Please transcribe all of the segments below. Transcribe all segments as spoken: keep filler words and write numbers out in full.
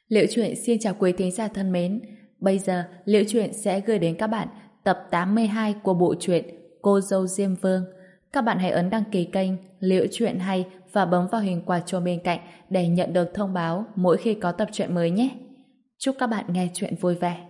Liễu Chuyện xin chào quý thính giả thân mến. Bây giờ Liễu Chuyện sẽ gửi đến các bạn tập tám mươi hai của bộ truyện Cô dâu Diêm Vương. Các bạn hãy ấn đăng ký kênh Liễu Chuyện Hay và bấm vào hình quả chuông bên cạnh để nhận được thông báo mỗi khi có tập truyện mới nhé. Chúc các bạn nghe truyện vui vẻ.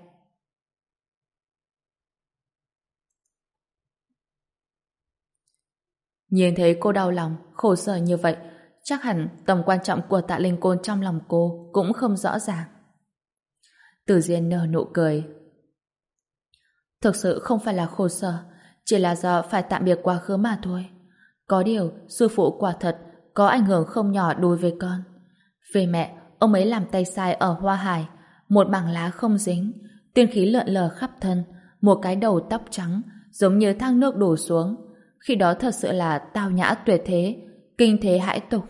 Nhìn thấy cô đau lòng, khổ sở như vậy, chắc hẳn tầm quan trọng của Tạ Linh Côn trong lòng cô cũng không rõ ràng. Tử Diên nở nụ cười. Thực sự không phải là khổ sở, chỉ là do phải tạm biệt quá khứ mà thôi. Có điều, sư phụ quả thật có ảnh hưởng không nhỏ đối với con. Về mẹ, ông ấy làm tay sai ở Hoa Hải, một mảng lá không dính, tiên khí lượn lờ khắp thân, một cái đầu tóc trắng, giống như thác nước đổ xuống. Khi đó thật sự là tao nhã tuyệt thế, kinh thế hãi tục.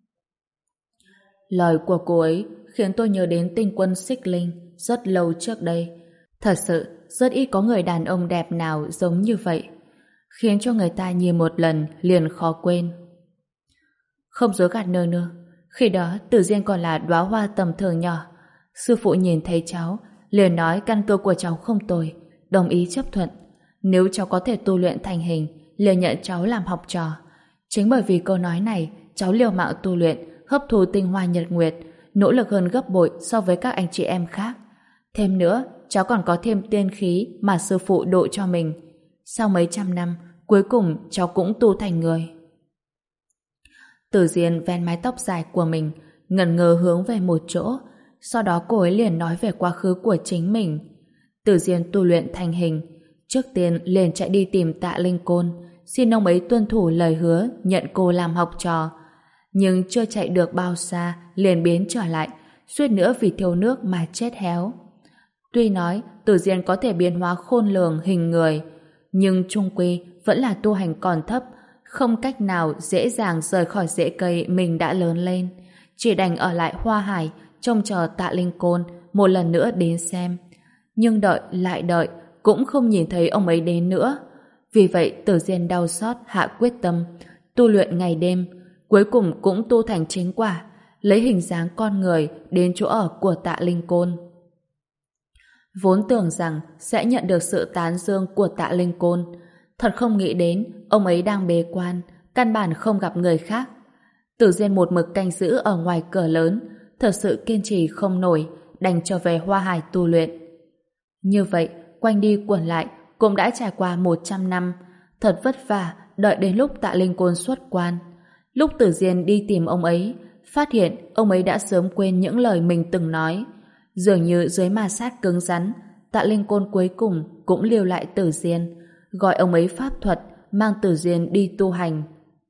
Lời của cô ấy khiến tôi nhớ đến tinh quân Xích Linh rất lâu trước đây. Thật sự, rất ít có người đàn ông đẹp nào giống như vậy, khiến cho người ta nhìn một lần liền khó quên. Không dối gạt nương nương, khi đó Tử Diên còn là đóa hoa tầm thường nhỏ. Sư phụ nhìn thấy cháu, liền nói căn cơ của cháu không tồi, đồng ý chấp thuận. Nếu cháu có thể tu luyện thành hình, liền nhận cháu làm học trò. Chính bởi vì câu nói này, cháu liều mạng tu luyện, hấp thu tinh hoa nhật nguyệt, nỗ lực hơn gấp bội so với các anh chị em khác. Thêm nữa, cháu còn có thêm tiên khí mà sư phụ độ cho mình. Sau mấy trăm năm, cuối cùng cháu cũng tu thành người. Tử Diên ven mái tóc dài của mình, ngẩn ngơ hướng về một chỗ, sau đó cô ấy liền nói về quá khứ của chính mình. Tử Diên tu luyện thành hình, trước tiên liền chạy đi tìm Tạ Linh Côn, xin ông ấy tuân thủ lời hứa nhận cô làm học trò. Nhưng chưa chạy được bao xa, liền biến trở lại, suýt nữa vì thiếu nước mà chết héo. Tuy nói Tử Diên có thể biến hóa khôn lường hình người, nhưng chung quy vẫn là tu hành còn thấp, không cách nào dễ dàng rời khỏi rễ cây mình đã lớn lên. Chỉ đành ở lại Hoa Hải, trông chờ Tạ Linh Côn một lần nữa đến xem. Nhưng đợi lại đợi, cũng không nhìn thấy ông ấy đến nữa. Vì vậy Tử Diên đau xót hạ quyết tâm, tu luyện ngày đêm, cuối cùng cũng tu thành chính quả, lấy hình dáng con người đến chỗ ở của Tạ Linh Côn. Vốn tưởng rằng sẽ nhận được sự tán dương của Tạ Linh Côn, thật không nghĩ đến ông ấy đang bế quan, căn bản không gặp người khác. Tử Diên một mực canh giữ ở ngoài cửa lớn, thật sự kiên trì không nổi, đành trở về Hoa Hải tu luyện. Như vậy, quanh đi quẩn lại, cũng đã trải qua một trăm năm, thật vất vả đợi đến lúc Tạ Linh Côn xuất quan. Lúc Tử Diên đi tìm ông ấy, phát hiện ông ấy đã sớm quên những lời mình từng nói. Dường như dưới ma sát cứng rắn, Tạ Linh Côn cuối cùng cũng lưu lại Tử Diên, gọi ông ấy pháp thuật, mang Tử Diên đi tu hành.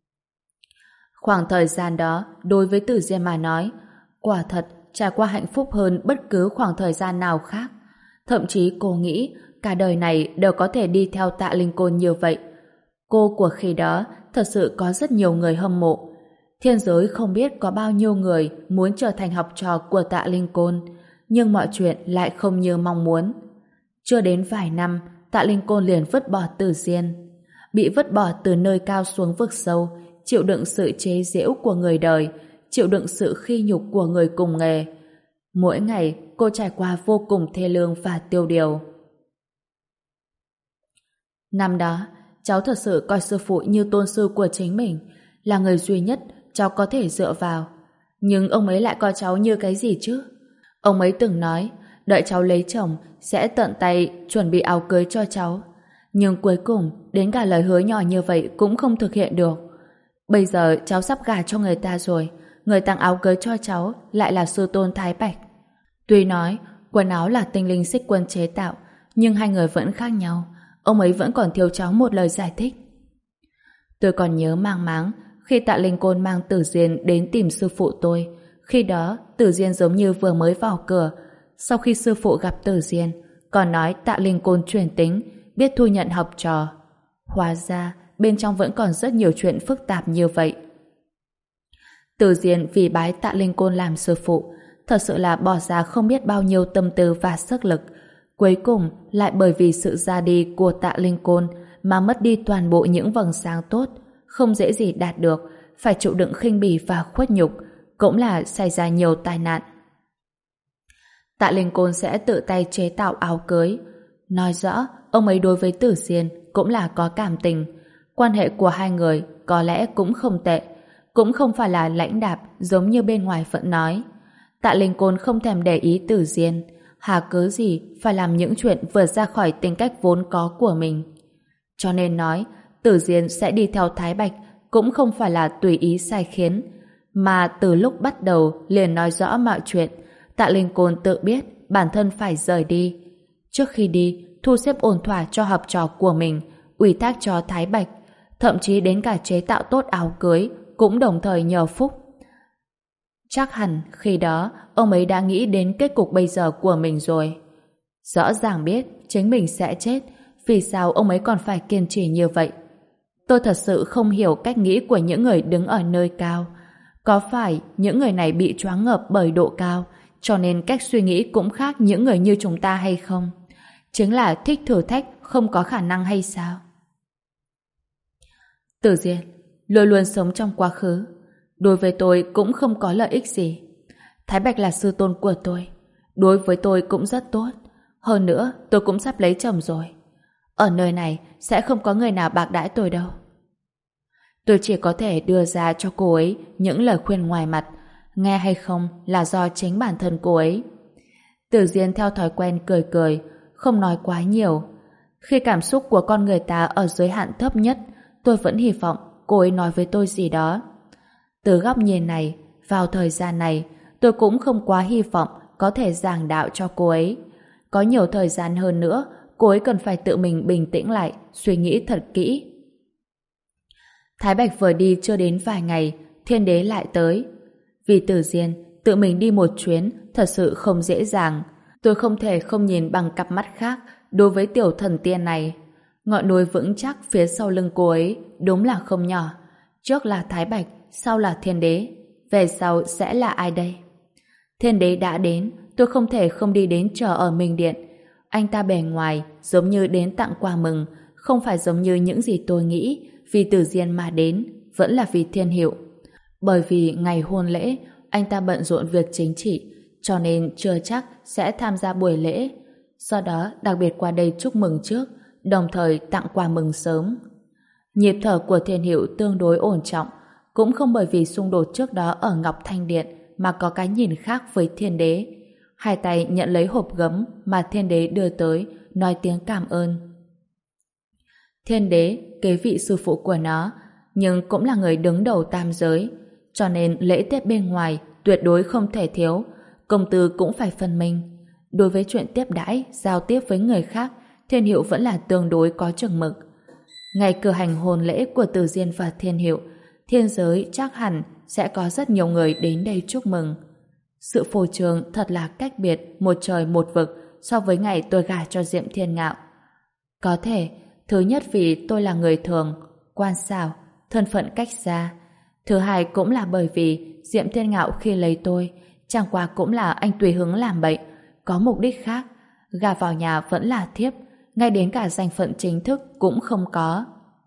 Khoảng thời gian đó, đối với Tử Diên mà nói, quả thật trải qua hạnh phúc hơn bất cứ khoảng thời gian nào khác. Thậm chí cô nghĩ cả đời này đều có thể đi theo Tạ Linh Côn như vậy. Cô của khi đó thật sự có rất nhiều người hâm mộ. Thiên giới không biết có bao nhiêu người muốn trở thành học trò của Tạ Linh Côn, nhưng mọi chuyện lại không như mong muốn. Chưa đến vài năm, Tạ Linh Côn liền vứt bỏ Tử Diên. Bị vứt bỏ từ nơi cao xuống vực sâu, chịu đựng sự chế giễu của người đời, chịu đựng sự khi nhục của người cùng nghề. Mỗi ngày, cô trải qua vô cùng thê lương và tiêu điều. Năm đó, cháu thật sự coi sư phụ như tôn sư của chính mình, là người duy nhất cháu có thể dựa vào. Nhưng ông ấy lại coi cháu như cái gì chứ? Ông ấy từng nói, đợi cháu lấy chồng sẽ tận tay chuẩn bị áo cưới cho cháu. Nhưng cuối cùng, đến cả lời hứa nhỏ như vậy cũng không thực hiện được. Bây giờ cháu sắp gả cho người ta rồi, người tặng áo cưới cho cháu lại là sư tôn Thái Bạch. Tuy nói quần áo là tinh linh Xích Quân chế tạo, nhưng hai người vẫn khác nhau. Ông ấy vẫn còn thiếu cháu một lời giải thích. Tôi còn nhớ mang máng khi Tạ Linh Côn mang Tử Diên đến tìm sư phụ tôi. Khi đó Tử Diên giống như vừa mới vào cửa. Sau khi sư phụ gặp Tử Diên, còn nói Tạ Linh Côn truyền tính, biết thu nhận học trò. Hóa ra bên trong vẫn còn rất nhiều chuyện phức tạp như vậy. Tử Diên vì bái Tạ Linh Côn làm sư phụ, thật sự là bỏ ra không biết bao nhiêu tâm tư và sức lực. Cuối cùng lại bởi vì sự ra đi của Tạ Linh Côn mà mất đi toàn bộ những vầng sáng tốt, không dễ gì đạt được, phải chịu đựng khinh bỉ và khuất nhục, cũng là xảy ra nhiều tai nạn. Tạ Linh Côn sẽ tự tay chế tạo áo cưới. Nói rõ, ông ấy đối với Tử Diên cũng là có cảm tình. Quan hệ của hai người có lẽ cũng không tệ, cũng không phải là lãnh đạm giống như bên ngoài vẫn nói. Tạ Linh Côn không thèm để ý Tử Diên, hà cớ gì phải làm những chuyện vượt ra khỏi tính cách vốn có của mình. Cho nên nói, Tử Diên sẽ đi theo Thái Bạch cũng không phải là tùy ý sai khiến, mà từ lúc bắt đầu liền nói rõ mọi chuyện. Tạ Linh Côn tự biết bản thân phải rời đi. Trước khi đi, thu xếp ổn thỏa cho học trò của mình, ủy thác cho Thái Bạch, thậm chí đến cả chế tạo tốt áo cưới cũng đồng thời nhờ Phúc. Chắc hẳn khi đó ông ấy đã nghĩ đến kết cục bây giờ của mình rồi. Rõ ràng biết chính mình sẽ chết, vì sao ông ấy còn phải kiên trì như vậy? Tôi thật sự không hiểu cách nghĩ của những người đứng ở nơi cao. Có phải những người này bị choáng ngợp bởi độ cao, cho nên cách suy nghĩ cũng khác những người như chúng ta hay không? Chính là thích thử thách, không có khả năng hay sao? Tử Diên luôn luôn sống trong quá khứ. Đối với tôi cũng không có lợi ích gì. Thái Bạch là sư tôn của tôi. Đối với tôi cũng rất tốt. Hơn nữa, tôi cũng sắp lấy chồng rồi. Ở nơi này sẽ không có người nào bạc đãi tôi đâu. Tôi chỉ có thể đưa ra cho cô ấy những lời khuyên ngoài mặt. Nghe hay không là do chính bản thân cô ấy. Tử Diên theo thói quen cười cười, không nói quá nhiều. Khi cảm xúc của con người ta ở giới hạn thấp nhất, tôi vẫn hy vọng cô ấy nói với tôi gì đó. Từ góc nhìn này, vào thời gian này, tôi cũng không quá hy vọng có thể giảng đạo cho cô ấy. Có nhiều thời gian hơn nữa, cô ấy cần phải tự mình bình tĩnh lại, suy nghĩ thật kỹ. Thái Bạch vừa đi chưa đến vài ngày, Thiên Đế lại tới. Vì Tử Diên, tự mình đi một chuyến thật sự không dễ dàng. Tôi không thể không nhìn bằng cặp mắt khác đối với tiểu thần tiên này. Ngọn núi vững chắc phía sau lưng cô ấy đúng là không nhỏ. Trước là Thái Bạch, sau là Thiên Đế. Về sau sẽ là ai đây? Thiên Đế đã đến, tôi không thể không đi đến chờ ở Minh Điện. Anh ta bề ngoài giống như đến tặng quà mừng, không phải giống như những gì tôi nghĩ, vì Tử Diên mà đến, vẫn là vì Thiên Hiệu. Bởi vì ngày hôn lễ, anh ta bận rộn việc chính trị, cho nên chưa chắc sẽ tham gia buổi lễ. Do đó, đặc biệt qua đây chúc mừng trước, đồng thời tặng quà mừng sớm. Nhịp thở của Thiên Hiệu tương đối ổn trọng, cũng không bởi vì xung đột trước đó ở Ngọc Thanh Điện mà có cái nhìn khác với Thiên Đế. Hai tay nhận lấy hộp gấm mà Thiên Đế đưa tới, nói tiếng cảm ơn. Thiên Đế kế vị sư phụ của nó, nhưng cũng là người đứng đầu tam giới, cho nên lễ tiết bên ngoài tuyệt đối không thể thiếu, công tư cũng phải phân minh. Đối với chuyện tiếp đãi, giao tiếp với người khác, Thiên Hiệu vẫn là tương đối có chừng mực. Ngày cử hành hôn lễ của Tử Diên và Thiên Hiệu, thiên giới chắc hẳn sẽ có rất nhiều người đến đây chúc mừng. Sự phô trương thật là cách biệt một trời một vực so với ngày tôi gả cho Diệm Thiên Ngạo. Có thể, thứ nhất vì tôi là người thường, quan xảo, thân phận cách xa. Thứ hai cũng là bởi vì Diệm Thiên Ngạo khi lấy tôi, chẳng qua cũng là anh tùy hứng làm bậy, có mục đích khác. Gả vào nhà vẫn là thiếp, ngay đến cả danh phận chính thức cũng không có.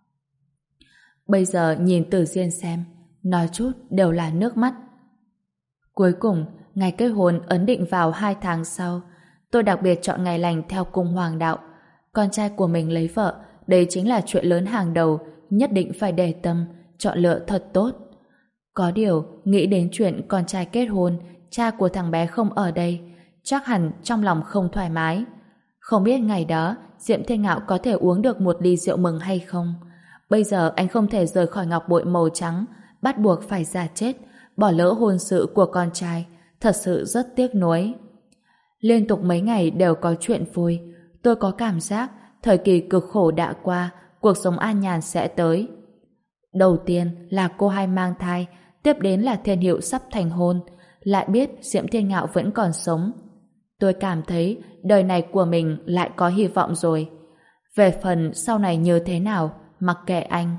Bây giờ nhìn Tử Diên xem, nói chút đều là nước mắt. Cuối cùng, ngày kết hôn ấn định vào hai tháng sau. Tôi đặc biệt chọn ngày lành theo cung hoàng đạo. Con trai của mình lấy vợ, đây chính là chuyện lớn hàng đầu, nhất định phải để tâm, chọn lựa thật tốt. Có điều, nghĩ đến chuyện con trai kết hôn, cha của thằng bé không ở đây, chắc hẳn trong lòng không thoải mái. Không biết ngày đó, Diệm Thiên Ngạo có thể uống được một ly rượu mừng hay không. Bây giờ anh không thể rời khỏi ngọc bội màu trắng, bắt buộc phải ra chết, bỏ lỡ hôn sự của con trai, thật sự rất tiếc nuối. Liên tục mấy ngày đều có chuyện vui, tôi có cảm giác thời kỳ cực khổ đã qua, cuộc sống an nhàn sẽ tới. Đầu tiên là cô hai mang thai, tiếp đến là Thiên Hiệu sắp thành hôn, lại biết Diệm Thiên Ngạo vẫn còn sống. Tôi cảm thấy đời này của mình lại có hy vọng rồi. Về phần sau này như thế nào, mặc kệ anh.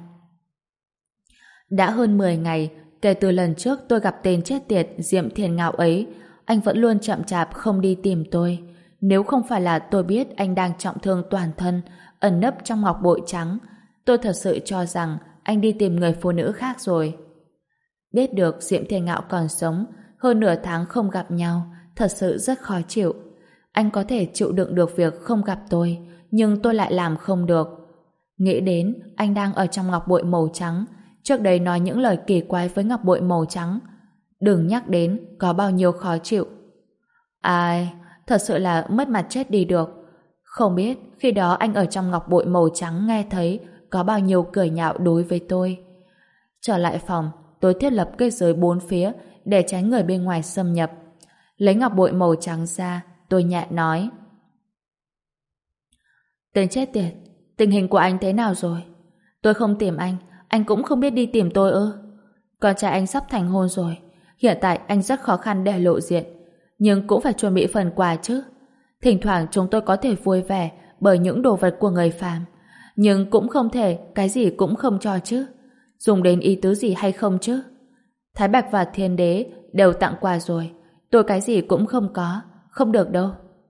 Đã hơn mười ngày, kể từ lần trước tôi gặp tên chết tiệt Diệm Thiên Ngạo ấy, anh vẫn luôn chậm chạp không đi tìm tôi. Nếu không phải là tôi biết anh đang trọng thương toàn thân, ẩn nấp trong ngọc bội trắng, tôi thật sự cho rằng anh đi tìm người phụ nữ khác rồi. Biết được Diệm Thiên Ngạo còn sống, hơn nửa tháng không gặp nhau, thật sự rất khó chịu. Anh có thể chịu đựng được việc không gặp tôi, nhưng tôi lại làm không được. Nghĩ đến anh đang ở trong ngọc bội màu trắng, trước đây nói những lời kỳ quái với ngọc bội màu trắng. Đừng nhắc đến có bao nhiêu khó chịu. Ai, thật sự là mất mặt chết đi được. Không biết khi đó anh ở trong ngọc bội màu trắng nghe thấy có bao nhiêu cười nhạo đối với tôi. Trở lại phòng, tôi thiết lập kết giới bốn phía để tránh người bên ngoài xâm nhập. Lấy ngọc bội màu trắng ra, tôi nhẹ nói: Tên chết tiệt, tình hình của anh thế nào rồi? Tôi không tìm anh, anh cũng không biết đi tìm tôi ư? Con trai anh sắp thành hôn rồi, hiện tại anh rất khó khăn để lộ diện, nhưng cũng phải chuẩn bị phần quà chứ. Thỉnh thoảng chúng tôi có thể vui vẻ bởi những đồ vật của người phàm, nhưng cũng không thể cái gì cũng không cho chứ. Dùng đến ý tứ gì hay không chứ? Thái Bạch và Thiên Đế đều tặng quà rồi, tôi cái gì cũng không có, không được đâu.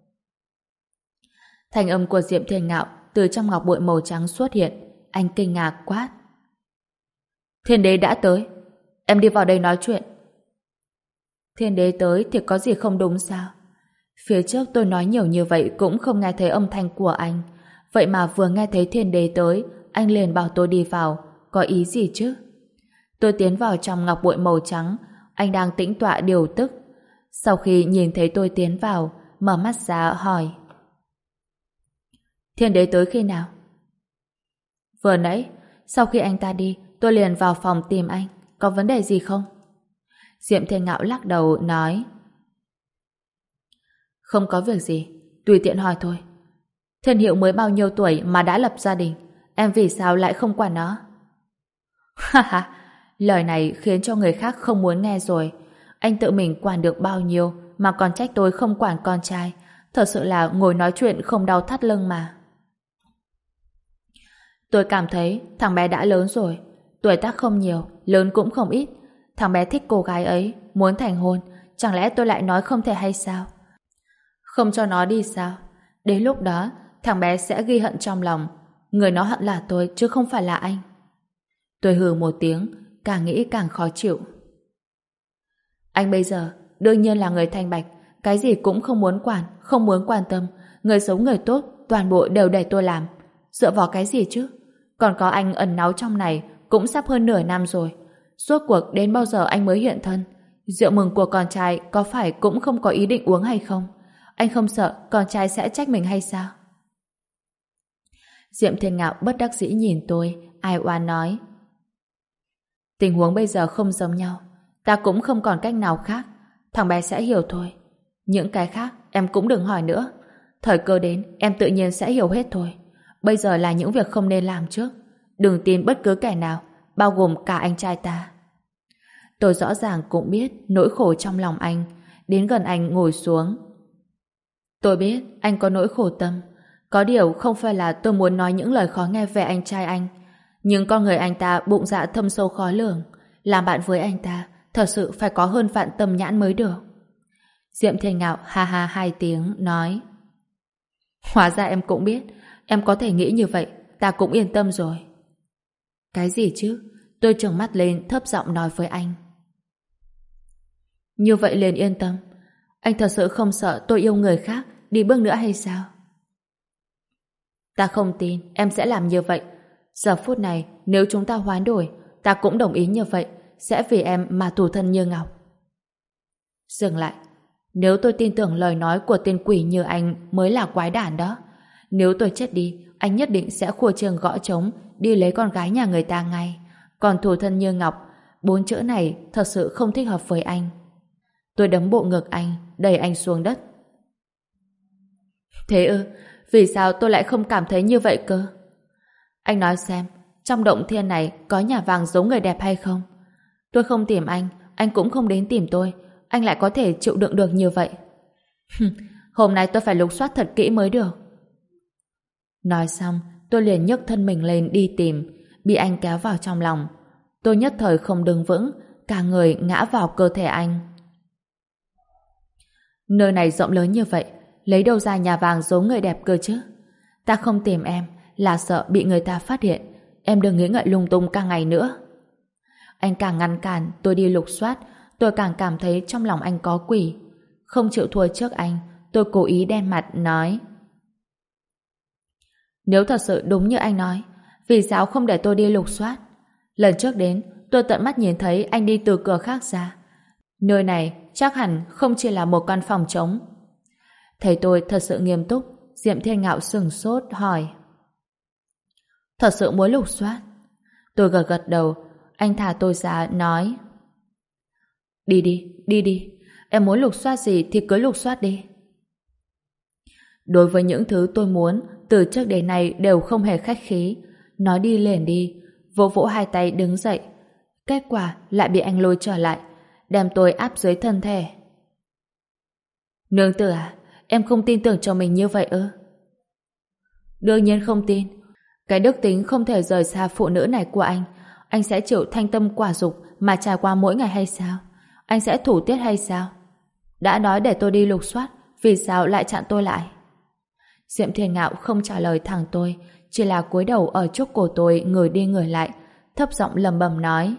Thanh âm của Diệm Thiên Ngạo từ trong ngọc bội màu trắng xuất hiện. Anh kinh ngạc quát: Thiên Đế đã tới, em đi vào đây nói chuyện. Thiên Đế tới thì có gì không đúng sao? Phía trước tôi nói nhiều như vậy cũng không nghe thấy âm thanh của anh, vậy mà vừa nghe thấy Thiên Đế tới, anh liền bảo tôi đi vào, có ý gì chứ? Tôi tiến vào trong ngọc bội màu trắng, anh đang tĩnh tọa điều tức. Sau khi nhìn thấy tôi tiến vào, mở mắt ra hỏi: Thiên Đế tới khi nào? Vừa nãy, sau khi anh ta đi, tôi liền vào phòng tìm anh, có vấn đề gì không? Diệm Thiên Ngạo lắc đầu nói: Không có việc gì, tùy tiện hỏi thôi. Thiên Hiệu mới bao nhiêu tuổi mà đã lập gia đình, em vì sao lại không quản nó? Ha ha, lời này khiến cho người khác không muốn nghe rồi. Anh tự mình quản được bao nhiêu mà còn trách tôi không quản con trai, thật sự là ngồi nói chuyện không đau thắt lưng mà. Tôi cảm thấy thằng bé đã lớn rồi, tuổi tác không nhiều, lớn cũng không ít. Thằng bé thích cô gái ấy, muốn thành hôn, chẳng lẽ tôi lại nói không thể hay sao? Không cho nó đi sao? Đến lúc đó, thằng bé sẽ ghi hận trong lòng. Người nó hận là tôi, chứ không phải là anh. Tôi hừ một tiếng, càng nghĩ càng khó chịu. Anh bây giờ, đương nhiên là người thanh bạch, cái gì cũng không muốn quản, không muốn quan tâm. Người xấu người tốt, toàn bộ đều để tôi làm. Dựa vào cái gì chứ? Còn có anh ẩn náu trong này, cũng sắp hơn nửa năm rồi. Suốt cuộc đến bao giờ anh mới hiện thân? Rượu mừng của con trai có phải cũng không có ý định uống hay không? Anh không sợ con trai sẽ trách mình hay sao? Diệm Thiên Ngạo bất đắc dĩ nhìn tôi, ai oán nói: Tình huống bây giờ không giống nhau, ta cũng không còn cách nào khác. Thằng bé sẽ hiểu thôi. Những cái khác em cũng đừng hỏi nữa. Thời cơ đến em tự nhiên sẽ hiểu hết thôi. Bây giờ là những việc không nên làm trước. Đừng tin bất cứ kẻ nào, bao gồm cả anh trai ta. Tôi rõ ràng cũng biết nỗi khổ trong lòng anh. Đến gần anh ngồi xuống. Tôi biết anh có nỗi khổ tâm. Có điều không phải là tôi muốn nói những lời khó nghe về anh trai anh. Nhưng con người anh ta bụng dạ thâm sâu khó lường. Làm bạn với anh ta thật sự phải có hơn vạn tâm nhãn mới được. Diệm Thiên Ngạo ha ha hai tiếng nói: Hóa ra em cũng biết. Em có thể nghĩ như vậy, ta cũng yên tâm rồi. Cái gì chứ? Tôi trừng mắt lên thấp giọng nói với anh. Như vậy liền yên tâm. Anh thật sự không sợ tôi yêu người khác đi bước nữa hay sao? Ta không tin em sẽ làm như vậy. Giờ phút này nếu chúng ta hoán đổi, ta cũng đồng ý như vậy, sẽ vì em mà thủ thân như ngọc. Dừng lại. Nếu tôi tin tưởng lời nói của tên quỷ như anh mới là quái đản đó. Nếu tôi chết đi, anh nhất định sẽ khua chiêng gõ trống đi lấy con gái nhà người ta ngay. Còn thủ thân như ngọc, bốn chữ này thật sự không thích hợp với anh. Tôi đấm bộ ngực anh, đẩy anh xuống đất. Thế ư? Vì sao tôi lại không cảm thấy như vậy cơ? Anh nói xem, trong động thiên này có nhà vàng giống người đẹp hay không? Tôi không tìm anh, anh cũng không đến tìm tôi. Anh lại có thể chịu đựng được như vậy. Hôm nay tôi phải lục soát thật kỹ mới được. Nói xong, tôi liền nhấc thân mình lên đi tìm, bị anh kéo vào trong lòng. Tôi nhất thời không đứng vững, cả người ngã vào cơ thể anh. Nơi này rộng lớn như vậy, lấy đâu ra nhà vàng giống người đẹp cơ chứ? Ta không tìm em là sợ bị người ta phát hiện. Em đừng nghĩ ngợi lung tung cả ngày nữa. Anh càng ngăn cản tôi đi lục soát, tôi càng cảm thấy trong lòng anh có quỷ. Không chịu thua trước anh, tôi cố ý đen mặt nói: nếu thật sự đúng như anh nói, vì sao không để tôi đi lục soát? Lần trước đến, tôi tận mắt nhìn thấy anh đi từ cửa khác ra. Nơi này chắc hẳn không chỉ là một căn phòng trống. Thấy tôi thật sự nghiêm túc, Diệm Thiên Ngạo sừng sốt hỏi: thật sự muốn lục soát? Tôi gật gật đầu. Anh thả tôi ra nói: đi đi, đi đi, em muốn lục soát gì thì cứ lục soát đi. Đối với những thứ tôi muốn, từ trước đến nay đều không hề khách khí. Nói đi liền đi, vỗ vỗ hai tay đứng dậy. Kết quả lại bị anh lôi trở lại, đem tôi áp dưới thân thể. Nương tử à, em không tin tưởng cho mình như vậy ư? Đương nhiên không tin. Cái đức tính không thể rời xa phụ nữ này của anh, anh sẽ chịu thanh tâm quả dục mà trải qua mỗi ngày hay sao? Anh sẽ thủ tiết hay sao? Đã nói để tôi đi lục soát, vì sao lại chặn tôi lại? Diệm Thiên Ngạo không trả lời thẳng tôi, chỉ là cúi đầu ở trước cổ tôi người đi người lại, thấp giọng lầm bầm nói: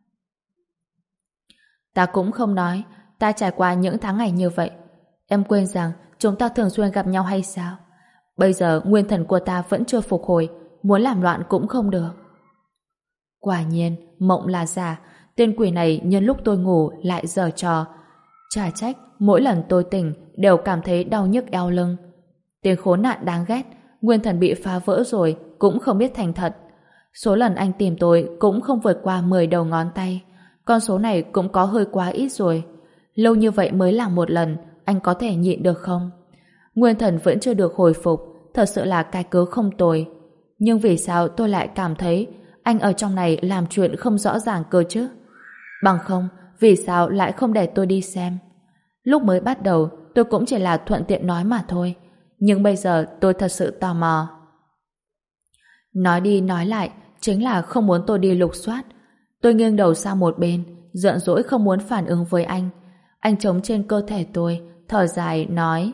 ta cũng không nói, ta trải qua những tháng ngày như vậy. Em quên rằng chúng ta thường xuyên gặp nhau hay sao? Bây giờ nguyên thần của ta vẫn chưa phục hồi, muốn làm loạn cũng không được. Quả nhiên, mộng là giả, tên quỷ này nhân lúc tôi ngủ lại giở trò. Chả trách, mỗi lần tôi tỉnh đều cảm thấy đau nhức eo lưng. Tên khốn nạn đáng ghét, nguyên thần bị phá vỡ rồi cũng không biết thành thật. Số lần anh tìm tôi cũng không vượt qua mười đầu ngón tay. Con số này cũng có hơi quá ít rồi. Lâu như vậy mới làm một lần, anh có thể nhịn được không? Nguyên thần vẫn chưa được hồi phục, thật sự là cái cớ không tồi. Nhưng vì sao tôi lại cảm thấy anh ở trong này làm chuyện không rõ ràng cơ chứ? Bằng không, vì sao lại không để tôi đi xem? Lúc mới bắt đầu, tôi cũng chỉ là thuận tiện nói mà thôi. Nhưng bây giờ tôi thật sự tò mò. Nói đi nói lại, chính là không muốn tôi đi lục soát. Tôi nghiêng đầu sang một bên, giận dỗi không muốn phản ứng với anh. Anh chống trên cơ thể tôi, thở dài nói: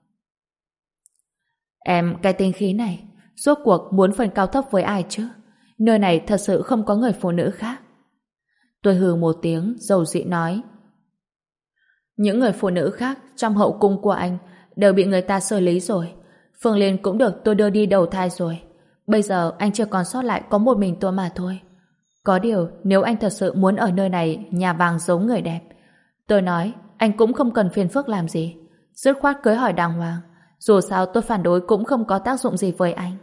em, cái tinh khí này, rốt cuộc muốn phần cao thấp với ai chứ? Nơi này thật sự không có người phụ nữ khác. Tôi hừ một tiếng, dầu dĩ nói: những người phụ nữ khác trong hậu cung của anh đều bị người ta xử lý rồi. Phương Liên cũng được tôi đưa đi đầu thai rồi. Bây giờ anh chưa còn sót lại có một mình tôi mà thôi. Có điều, nếu anh thật sự muốn ở nơi này nhà vàng giống người đẹp, tôi nói anh cũng không cần phiền phức làm gì. Dứt khoát cưới hỏi đàng hoàng. Dù sao tôi phản đối cũng không có tác dụng gì với anh.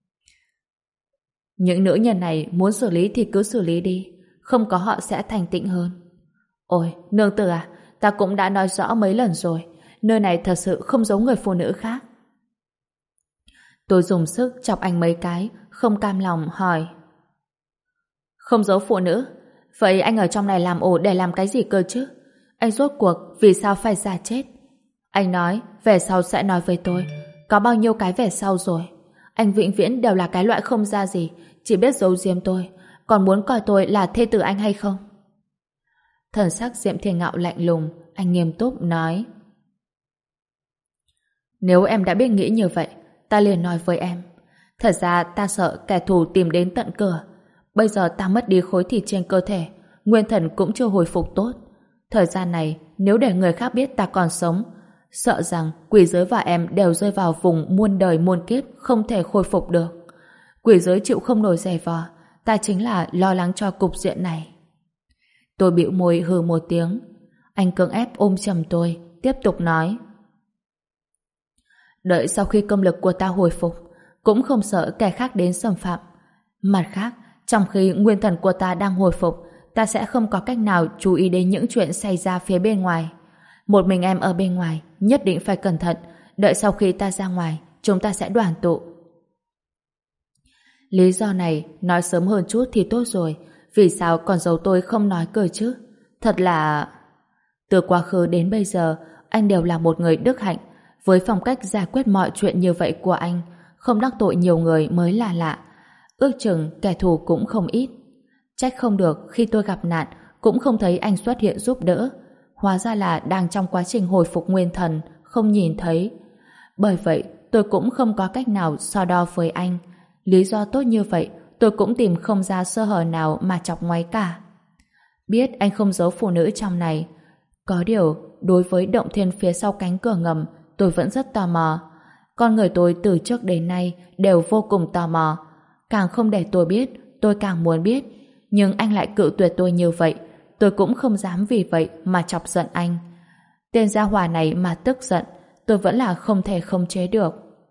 Những nữ nhân này muốn xử lý thì cứ xử lý đi, không có họ sẽ thành tịnh hơn. Ôi, nương tử à, ta cũng đã nói rõ mấy lần rồi, nơi này thật sự không giống người phụ nữ khác. Tôi dùng sức chọc anh mấy cái, không cam lòng hỏi: không giống phụ nữ? Vậy anh ở trong này làm ổ để làm cái gì cơ chứ? Anh rốt cuộc vì sao phải ra chết? Anh nói về sau sẽ nói với tôi. Có bao nhiêu cái về sau rồi? Anh vĩnh viễn đều là cái loại không ra gì, chỉ biết giấu giếm tôi, còn muốn coi tôi là thê tử anh hay không? Thần sắc Diệm Thiên Ngạo lạnh lùng, anh nghiêm túc nói: nếu em đã biết nghĩ như vậy, ta liền nói với em. Thật ra ta sợ kẻ thù tìm đến tận cửa. Bây giờ ta mất đi khối thịt trên cơ thể, nguyên thần cũng chưa hồi phục tốt. Thời gian này, nếu để người khác biết ta còn sống, sợ rằng quỷ giới và em đều rơi vào vùng muôn đời muôn kiếp không thể khôi phục được. Quỷ giới chịu không nổi giày vò, ta chính là lo lắng cho cục diện này. Tôi bĩu môi hừ một tiếng. Anh cưỡng ép ôm chầm tôi, tiếp tục nói: đợi sau khi công lực của ta hồi phục, cũng không sợ kẻ khác đến xâm phạm. Mặt khác, trong khi nguyên thần của ta đang hồi phục, ta sẽ không có cách nào chú ý đến những chuyện xảy ra phía bên ngoài. Một mình em ở bên ngoài, nhất định phải cẩn thận. Đợi sau khi ta ra ngoài, chúng ta sẽ đoàn tụ. Lý do này nói sớm hơn chút thì tốt rồi. Vì sao còn giấu tôi không nói cơ chứ? Thật là... Từ quá khứ đến bây giờ, anh đều là một người đức hạnh. Với phong cách giải quyết mọi chuyện như vậy của anh, không đắc tội nhiều người mới là lạ. Ước chừng kẻ thù cũng không ít. Trách không được khi tôi gặp nạn cũng không thấy anh xuất hiện giúp đỡ. Hóa ra là đang trong quá trình hồi phục nguyên thần, không nhìn thấy. Bởi vậy tôi cũng không có cách nào so đo với anh. Lý do tốt như vậy tôi cũng tìm không ra sơ hở nào mà chọc ngoáy cả. Biết anh không giấu phụ nữ trong này. Có điều đối với động thiên phía sau cánh cửa ngầm, tôi vẫn rất tò mò. Con người tôi từ trước đến nay đều vô cùng tò mò. Càng không để tôi biết, tôi càng muốn biết. Nhưng anh lại cự tuyệt tôi như vậy. Tôi cũng không dám vì vậy mà chọc giận anh. Tên gia hỏa này mà tức giận, tôi vẫn là không thể khống chế được.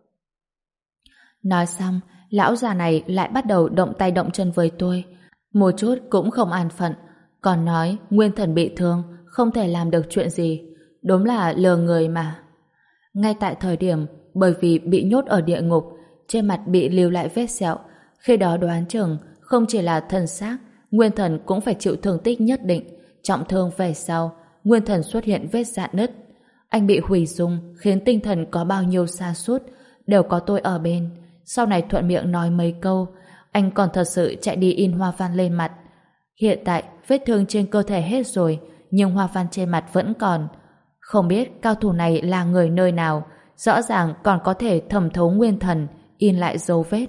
Nói xong, lão già này lại bắt đầu động tay động chân với tôi. Một chút cũng không an phận. Còn nói nguyên thần bị thương, không thể làm được chuyện gì. Đúng là lừa người mà. Ngay tại thời điểm bởi vì bị nhốt ở địa ngục, trên mặt bị lưu lại vết sẹo, khi đó đoán chừng không chỉ là thân xác, nguyên thần cũng phải chịu thương tích nhất định. Trọng thương về sau, nguyên thần xuất hiện vết rạn nứt. Anh bị hủy dung, khiến tinh thần có bao nhiêu sa sút đều có tôi ở bên. Sau này thuận miệng nói mấy câu, anh còn thật sự chạy đi in hoa văn lên mặt. Hiện tại vết thương trên cơ thể hết rồi, nhưng hoa văn trên mặt vẫn còn. Không biết cao thủ này là người nơi nào, rõ ràng còn có thể thẩm thấu nguyên thần, in lại dấu vết.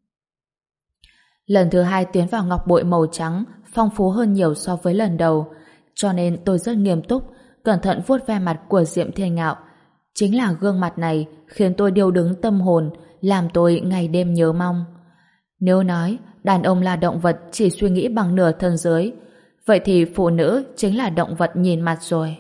Lần thứ hai tiến vào ngọc bội màu trắng phong phú hơn nhiều so với lần đầu, cho nên tôi rất nghiêm túc, cẩn thận vuốt ve mặt của Diệm Thiên Ngạo. Chính là gương mặt này khiến tôi điêu đứng tâm hồn, làm tôi ngày đêm nhớ mong. Nếu nói đàn ông là động vật chỉ suy nghĩ bằng nửa thân dưới, vậy thì phụ nữ chính là động vật nhìn mặt rồi.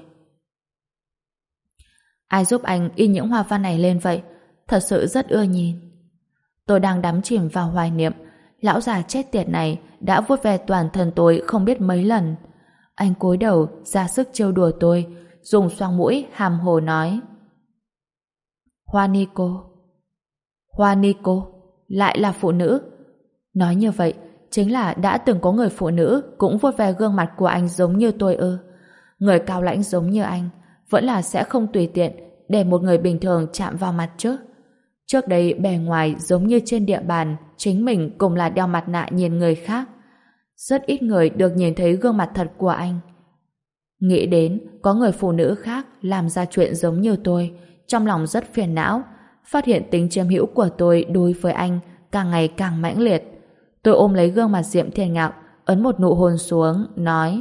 Ai giúp anh in những hoa văn này lên vậy? Thật sự rất ưa nhìn. Tôi đang đắm chìm vào hoài niệm. Lão già chết tiệt này đã vuốt ve toàn thân tôi không biết mấy lần. Anh cúi đầu ra sức trêu đùa tôi, dùng xoang mũi hàm hồ nói: Hoa ni cô. Hoa ni cô lại là phụ nữ. Nói như vậy chính là đã từng có người phụ nữ cũng vuốt ve gương mặt của anh giống như tôi ư? Người cao lãnh giống như anh vẫn là sẽ không tùy tiện để một người bình thường chạm vào mặt chứ. Trước đây bề ngoài giống như trên địa bàn chính mình cùng là đeo mặt nạ nhìn người khác. Rất ít người được nhìn thấy gương mặt thật của anh. Nghĩ đến có người phụ nữ khác làm ra chuyện giống như tôi, trong lòng rất phiền não, phát hiện tính chiếm hữu của tôi đối với anh càng ngày càng mãnh liệt. Tôi ôm lấy gương mặt Diệm Thiên Ngạo, ấn một nụ hôn xuống, nói: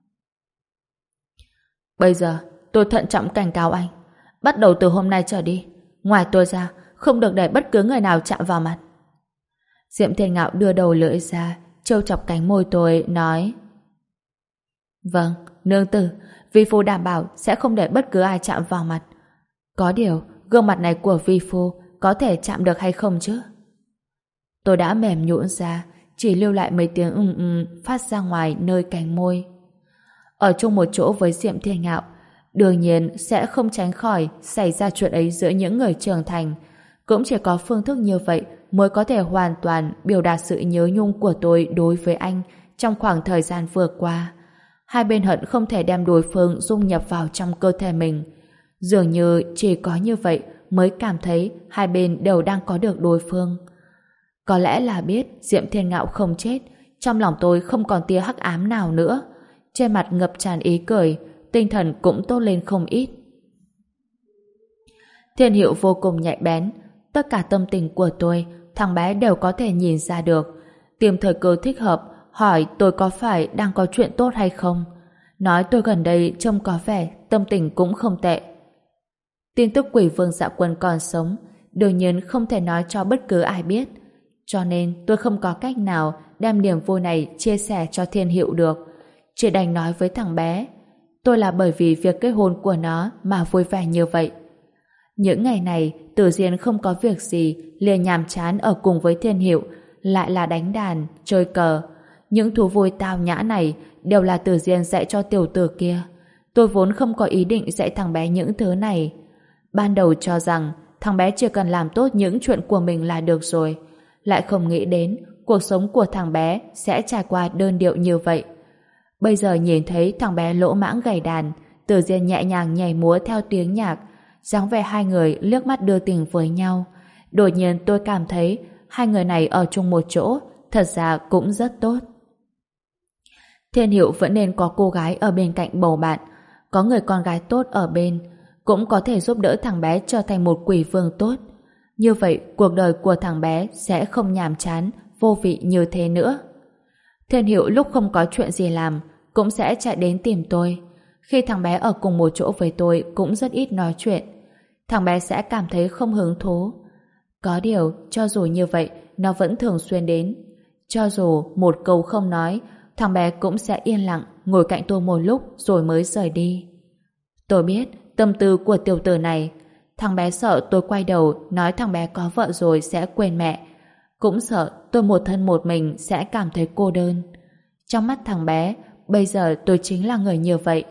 Bây giờ tôi thận trọng cảnh cáo anh, bắt đầu từ hôm nay trở đi, ngoài tôi ra không được để bất cứ người nào chạm vào mặt. Diệm Thiên Ngạo đưa đầu lưỡi ra, trêu chọc cánh môi tôi, nói: Vâng, nương tử, vi phu đảm bảo sẽ không để bất cứ ai chạm vào mặt. Có điều, gương mặt này của vi phu có thể chạm được hay không chứ? Tôi đã mềm nhũn ra, chỉ lưu lại mấy tiếng ừm ừm phát ra ngoài nơi cánh môi. Ở chung một chỗ với Diệm Thiên Ngạo, đương nhiên sẽ không tránh khỏi xảy ra chuyện ấy giữa những người trưởng thành. Cũng chỉ có phương thức như vậy mới có thể hoàn toàn biểu đạt sự nhớ nhung của tôi đối với anh trong khoảng thời gian vừa qua. Hai bên hận không thể đem đối phương dung nhập vào trong cơ thể mình. Dường như chỉ có như vậy mới cảm thấy hai bên đều đang có được đối phương. Có lẽ là biết Diệm Thiên Ngạo không chết, trong lòng tôi không còn tia hắc ám nào nữa. Trên mặt ngập tràn ý cười, tinh thần cũng tốt lên không ít. Thiên Hiệu vô cùng nhạy bén, tất cả tâm tình của tôi thằng bé đều có thể nhìn ra được. Tìm thời cơ thích hợp hỏi tôi có phải đang có chuyện tốt hay không. Nói tôi gần đây trông có vẻ tâm tình cũng không tệ. Tin tức Quỷ Vương Dạ Quân còn sống đương nhiên không thể nói cho bất cứ ai biết, cho nên tôi không có cách nào đem niềm vui này chia sẻ cho Thiên Hiệu được. Chỉ đành nói với thằng bé tôi là bởi vì việc kết hôn của nó mà vui vẻ như vậy. Những ngày này Tử Diên không có việc gì liền nhàm chán ở cùng với Thiên Hiệu, lại là đánh đàn, chơi cờ. Những thú vui tao nhã này đều là Tử Diên dạy cho tiểu tử kia. Tôi vốn không có ý định dạy thằng bé những thứ này. Ban đầu cho rằng thằng bé chỉ cần làm tốt những chuyện của mình là được rồi, lại không nghĩ đến cuộc sống của thằng bé sẽ trải qua đơn điệu như vậy. Bây giờ nhìn thấy thằng bé lỗ mãng gảy đàn, Tử Diên nhẹ nhàng nhảy múa theo tiếng nhạc, dáng vẻ hai người liếc mắt đưa tình với nhau. Đột nhiên tôi cảm thấy hai người này ở chung một chỗ thật ra cũng rất tốt. Thiên Hiệu vẫn nên có cô gái ở bên cạnh bầu bạn, có người con gái tốt ở bên, cũng có thể giúp đỡ thằng bé trở thành một quỷ vương tốt. Như vậy cuộc đời của thằng bé sẽ không nhàm chán, vô vị như thế nữa. Thiên Hiệu lúc không có chuyện gì làm cũng sẽ chạy đến tìm tôi. Khi thằng bé ở cùng một chỗ với tôi cũng rất ít nói chuyện. Thằng bé sẽ cảm thấy không hứng thú. Có điều, cho dù như vậy, nó vẫn thường xuyên đến. Cho dù một câu không nói, thằng bé cũng sẽ yên lặng ngồi cạnh tôi một lúc rồi mới rời đi. Tôi biết tâm tư của tiểu tử này. Thằng bé sợ tôi quay đầu nói thằng bé có vợ rồi sẽ quên mẹ. Cũng sợ tôi một thân một mình sẽ cảm thấy cô đơn. Trong mắt thằng bé, bây giờ tôi chính là người như vậy.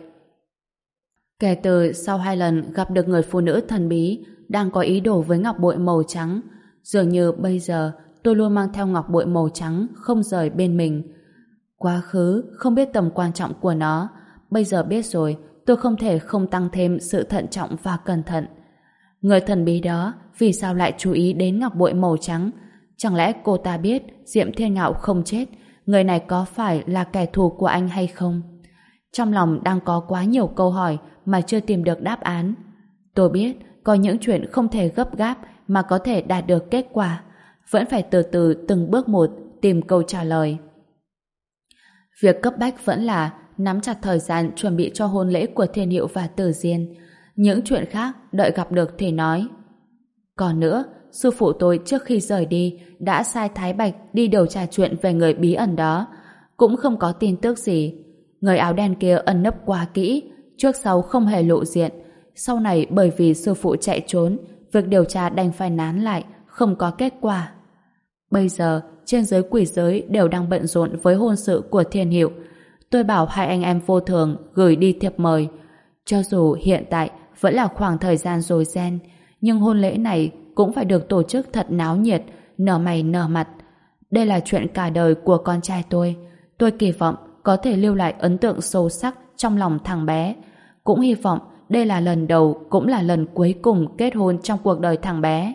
Kể từ sau hai lần gặp được người phụ nữ thần bí đang có ý đồ với ngọc bội màu trắng, dường như bây giờ tôi luôn mang theo ngọc bội màu trắng không rời bên mình. Quá khứ không biết tầm quan trọng của nó, bây giờ biết rồi, tôi không thể không tăng thêm sự thận trọng và cẩn thận. Người thần bí đó vì sao lại chú ý đến ngọc bội màu trắng? Chẳng lẽ cô ta biết Diệm Thiên Ngạo không chết, người này có phải là kẻ thù của anh hay không? Trong lòng đang có quá nhiều câu hỏi mà chưa tìm được đáp án. Tôi biết có những chuyện không thể gấp gáp mà có thể đạt được kết quả, vẫn phải từ từ từng bước một tìm câu trả lời. Việc cấp bách vẫn là nắm chặt thời gian chuẩn bị cho hôn lễ của Thiên Hiệu và Tử Diên. Những chuyện khác đợi gặp được thì nói. Còn nữa, sư phụ tôi trước khi rời đi đã sai Thái Bạch đi điều tra chuyện về người bí ẩn đó. Cũng không có tin tức gì. Người áo đen kia ẩn nấp quá kỹ, trước sau không hề lộ diện. Sau này bởi vì sư phụ chạy trốn, việc điều tra đành phải nán lại, không có kết quả. Bây giờ, trên giới quỷ giới đều đang bận rộn với hôn sự của Thiên Hiệu. Tôi bảo hai anh em vô thường gửi đi thiệp mời. Cho dù hiện tại vẫn là khoảng thời gian rối ren, nhưng hôn lễ này cũng phải được tổ chức thật náo nhiệt, nở mày nở mặt. Đây là chuyện cả đời của con trai tôi. Tôi kỳ vọng có thể lưu lại ấn tượng sâu sắc trong lòng thằng bé. Cũng hy vọng đây là lần đầu cũng là lần cuối cùng kết hôn trong cuộc đời thằng bé.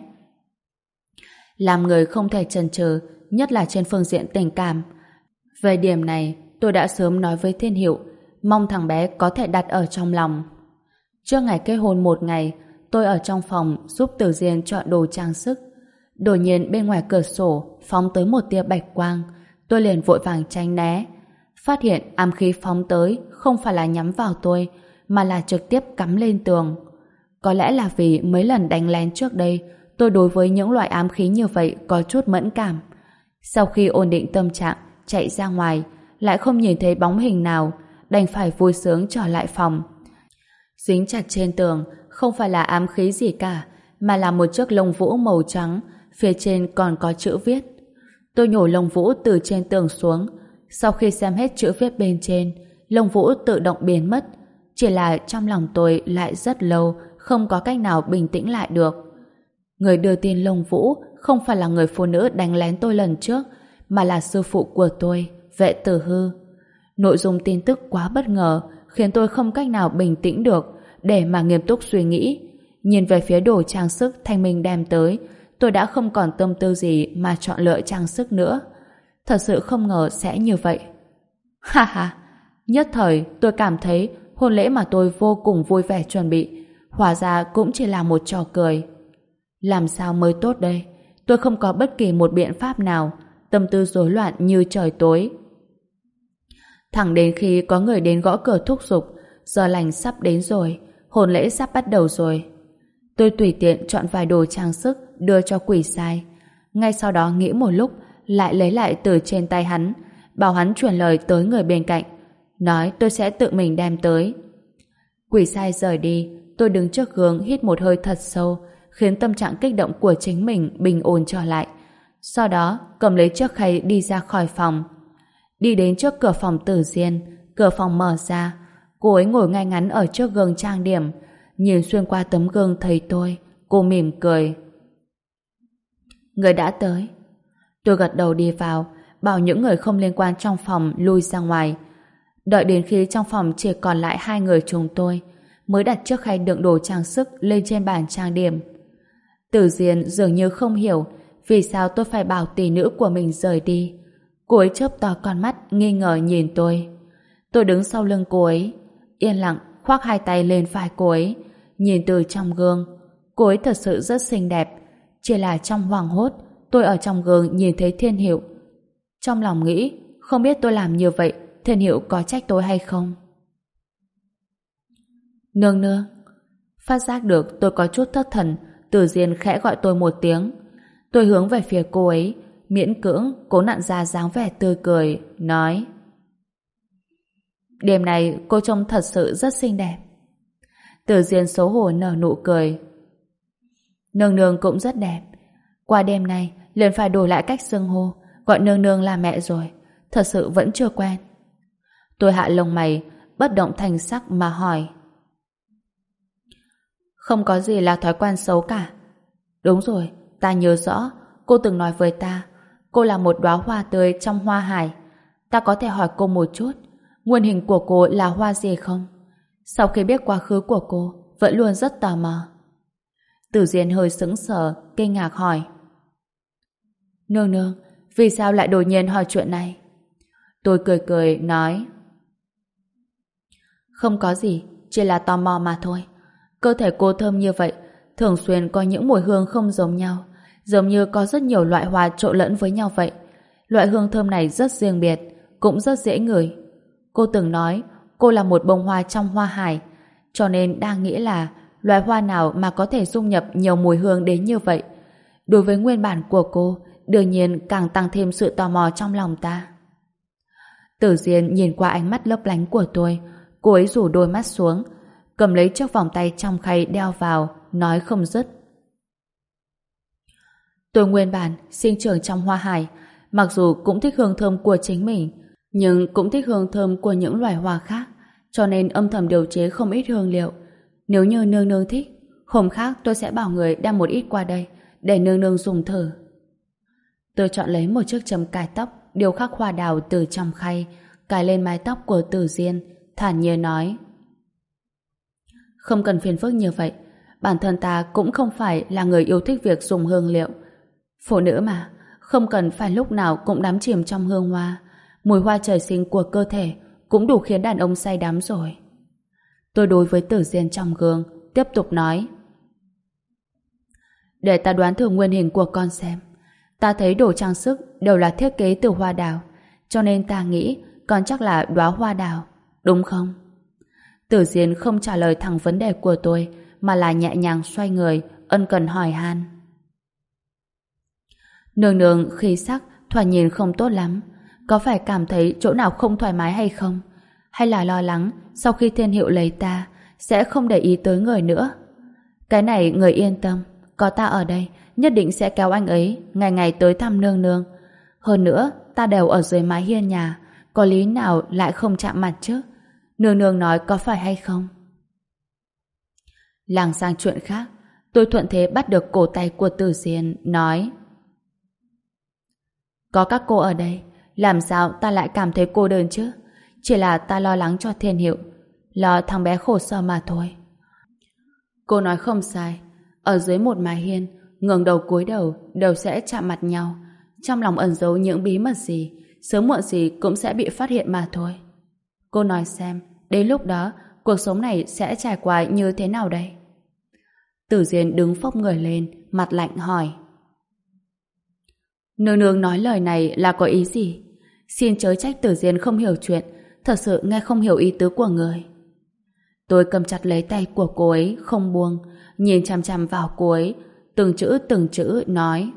Làm người không thể chần chừ, nhất là trên phương diện tình cảm. Về điểm này, tôi đã sớm nói với Thiên Hiệu, mong thằng bé có thể đặt ở trong lòng. Trước ngày kết hôn một ngày, tôi ở trong phòng giúp Tử Diên chọn đồ trang sức. Đột nhiên bên ngoài cửa sổ phóng tới một tia bạch quang, tôi liền vội vàng tránh né. Phát hiện ám khí phóng tới không phải là nhắm vào tôi, mà là trực tiếp cắm lên tường. Có lẽ là vì mấy lần đánh lén trước đây, tôi đối với những loại ám khí như vậy có chút mẫn cảm. Sau khi ổn định tâm trạng, chạy ra ngoài, lại không nhìn thấy bóng hình nào, đành phải vui sướng trở lại phòng. Dính chặt trên tường không phải là ám khí gì cả, mà là một chiếc lông vũ màu trắng, phía trên còn có chữ viết. Tôi nhổ lông vũ từ trên tường xuống. Sau khi xem hết chữ viết bên trên, lông vũ tự động biến mất. Chỉ là trong lòng tôi lại rất lâu không có cách nào bình tĩnh lại được. Người đưa tin lông vũ không phải là người phụ nữ đánh lén tôi lần trước, mà là sư phụ của tôi, Vệ Tử Hư. Nội dung tin tức quá bất ngờ, khiến tôi không cách nào bình tĩnh được để mà nghiêm túc suy nghĩ. Nhìn về phía đồ trang sức Thanh Minh đem tới, tôi đã không còn tâm tư gì mà chọn lựa trang sức nữa. Thật sự không ngờ sẽ như vậy. Ha ha! Nhất thời tôi cảm thấy hôn lễ mà tôi vô cùng vui vẻ chuẩn bị, hóa ra cũng chỉ là một trò cười. Làm sao mới tốt đây? Tôi không có bất kỳ một biện pháp nào, tâm tư rối loạn như trời tối. Thẳng đến khi có người đến gõ cửa thúc giục, giờ lành sắp đến rồi, hôn lễ sắp bắt đầu rồi. Tôi tùy tiện chọn vài đồ trang sức đưa cho quỷ sai. Ngay sau đó nghĩ một lúc, lại lấy lại từ trên tay hắn, bảo hắn truyền lời tới người bên cạnh, nói tôi sẽ tự mình đem tới. Quỷ sai rời đi, tôi đứng trước gương hít một hơi thật sâu, khiến tâm trạng kích động của chính mình bình ổn trở lại. Sau đó cầm lấy chiếc khay đi ra khỏi phòng. Đi đến trước cửa phòng Tử Diên, cửa phòng mở ra, cô ấy ngồi ngay ngắn ở trước gương trang điểm, nhìn xuyên qua tấm gương thấy tôi, cô mỉm cười. Người đã tới. Tôi gật đầu đi vào, bảo những người không liên quan trong phòng lui ra ngoài. Đợi đến khi trong phòng chỉ còn lại hai người chúng tôi, mới đặt chiếc khay đựng đồ trang sức lên trên bàn trang điểm. Tử Diên dường như không hiểu vì sao tôi phải bảo tỷ nữ của mình rời đi. Cô ấy chớp to con mắt nghi ngờ nhìn tôi. Tôi đứng sau lưng cô ấy, yên lặng khoác hai tay lên vai cô ấy, nhìn từ trong gương. Cô ấy thật sự rất xinh đẹp, chỉ là trong hoảng hốt tôi ở trong gương nhìn thấy Thiên Hiệu. Trong lòng nghĩ, không biết tôi làm như vậy Thiên Hiệu có trách tôi hay không. Nương nương. Phát giác được tôi có chút thất thần, Tử Diên khẽ gọi tôi một tiếng. Tôi hướng về phía cô ấy, miễn cưỡng cố nặn ra dáng vẻ tươi cười, nói: Đêm này cô trông thật sự rất xinh đẹp. Tử Diên xấu hổ nở nụ cười. Nương nương cũng rất đẹp. Qua đêm nay liền phải đổi lại cách xưng hô, gọi nương nương là mẹ rồi. Thật sự vẫn chưa quen. Tôi hạ lông mày, bất động thanh sắc mà hỏi: Không có gì là thói quen xấu cả. Đúng rồi, ta nhớ rõ, cô từng nói với ta, cô là một đóa hoa tươi trong hoa hải. Ta có thể hỏi cô một chút, nguyên hình của cô là hoa gì không? Sau khi biết quá khứ của cô, vẫn luôn rất tò mò. Tử Diên hơi sững sờ, kinh ngạc hỏi: Nương nương, vì sao lại đột nhiên hỏi chuyện này? Tôi cười cười, nói: Không có gì, chỉ là tò mò mà thôi. Cơ thể cô thơm như vậy, thường xuyên có những mùi hương không giống nhau, giống như có rất nhiều loại hoa trộn lẫn với nhau vậy. Loại hương thơm này rất riêng biệt, cũng rất dễ ngửi. Cô từng nói cô là một bông hoa trong hoa hải, cho nên đang nghĩ là loài hoa nào mà có thể dung nhập nhiều mùi hương đến như vậy. Đối với nguyên bản của cô, đương nhiên càng tăng thêm sự tò mò trong lòng ta. Tử Diên nhìn qua ánh mắt lấp lánh của tôi, cô ấy rủ đôi mắt xuống, cầm lấy chiếc vòng tay trong khay đeo vào, nói không dứt: Tôi nguyên bản sinh trưởng trong hoa hải, mặc dù cũng thích hương thơm của chính mình, nhưng cũng thích hương thơm của những loài hoa khác, cho nên âm thầm điều chế không ít hương liệu. Nếu như nương nương thích, hôm khác tôi sẽ bảo người đem một ít qua đây để nương nương dùng thử. Tôi chọn lấy một chiếc châm cài tóc điêu khắc hoa đào từ trong khay, cài lên mái tóc của Tử Diên, thản nhiên nói: Không cần phiền phức như vậy, bản thân ta cũng không phải là người yêu thích việc dùng hương liệu. Phụ nữ mà, không cần phải lúc nào cũng đắm chìm trong hương hoa. Mùi hoa trời sinh của cơ thể cũng đủ khiến đàn ông say đắm rồi. Tôi đối với Tử Diên trong gương, tiếp tục nói: Để ta đoán thử nguyên hình của con xem. Ta thấy đồ trang sức đều là thiết kế từ hoa đào, cho nên ta nghĩ con chắc là đóa hoa đào, đúng không? Tử Diên không trả lời thẳng vấn đề của tôi, mà là nhẹ nhàng xoay người, ân cần hỏi han: Nương nương khí sắc thoạt nhìn không tốt lắm, có phải cảm thấy chỗ nào không thoải mái hay không? Hay là lo lắng sau khi thiên hiệu lấy ta sẽ không để ý tới người nữa? Cái này người yên tâm, có ta ở đây nhất định sẽ kéo anh ấy ngày ngày tới thăm nương nương. Hơn nữa, ta đều ở dưới mái hiên nhà, có lý nào lại không chạm mặt chứ? Nương nương nói có phải hay không? Làng sang chuyện khác, tôi thuận thế bắt được cổ tay của Tử Diên, nói: Có các cô ở đây, làm sao ta lại cảm thấy cô đơn chứ? Chỉ là ta lo lắng cho thiên hiệu, lo thằng bé khổ sở mà thôi. Cô nói không sai, ở dưới một mái hiên, ngẩng đầu cúi đầu đều sẽ chạm mặt nhau. Trong lòng ẩn giấu những bí mật gì, sớm muộn gì cũng sẽ bị phát hiện mà thôi. Cô nói xem, đến lúc đó cuộc sống này sẽ trải qua như thế nào đây? Tử Diên đứng phốc người lên, mặt lạnh hỏi: Nương nương nói lời này là có ý gì? Xin chớ trách Tử Diên không hiểu chuyện, thật sự nghe không hiểu ý tứ của người. Tôi cầm chặt lấy tay của cô ấy không buông, nhìn chằm chằm vào cô ấy, từng chữ từng chữ nói: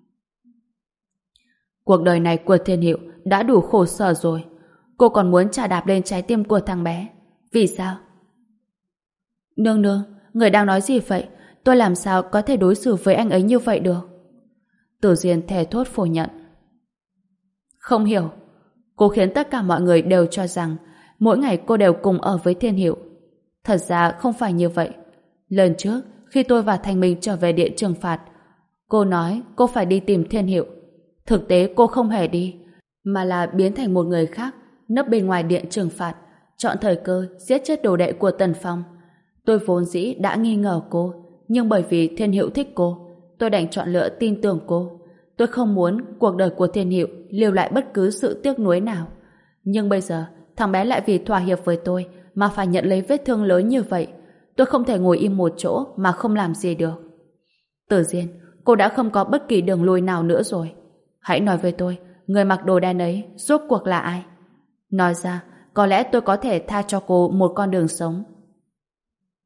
Cuộc đời này của thiên hiệu đã đủ khổ sở rồi, cô còn muốn chà đạp lên trái tim của thằng bé. Vì sao? Nương nương, người đang nói gì vậy? Tôi làm sao có thể đối xử với anh ấy như vậy được? Tử Diên thề thốt phủ nhận. Không hiểu. Cô khiến tất cả mọi người đều cho rằng mỗi ngày cô đều cùng ở với thiên hiệu. Thật ra không phải như vậy. Lần trước, khi tôi và Thanh Minh trở về điện trừng phạt, cô nói cô phải đi tìm thiên hiệu. Thực tế cô không hề đi, mà là biến thành một người khác, nấp bên ngoài điện trừng phạt, chọn thời cơ giết chết đồ đệ của Tần Phong. Tôi vốn dĩ đã nghi ngờ cô, nhưng bởi vì thiên hiệu thích cô, tôi đành chọn lựa tin tưởng cô. Tôi không muốn cuộc đời của thiên hiệu lưu lại bất cứ sự tiếc nuối nào. Nhưng bây giờ, thằng bé lại vì thỏa hiệp với tôi mà phải nhận lấy vết thương lớn như vậy. Tôi không thể ngồi im một chỗ mà không làm gì được. Tử Diên, cô đã không có bất kỳ đường lui nào nữa rồi. Hãy nói với tôi, người mặc đồ đen ấy rốt cuộc là ai? Nói ra, có lẽ tôi có thể tha cho cô một con đường sống.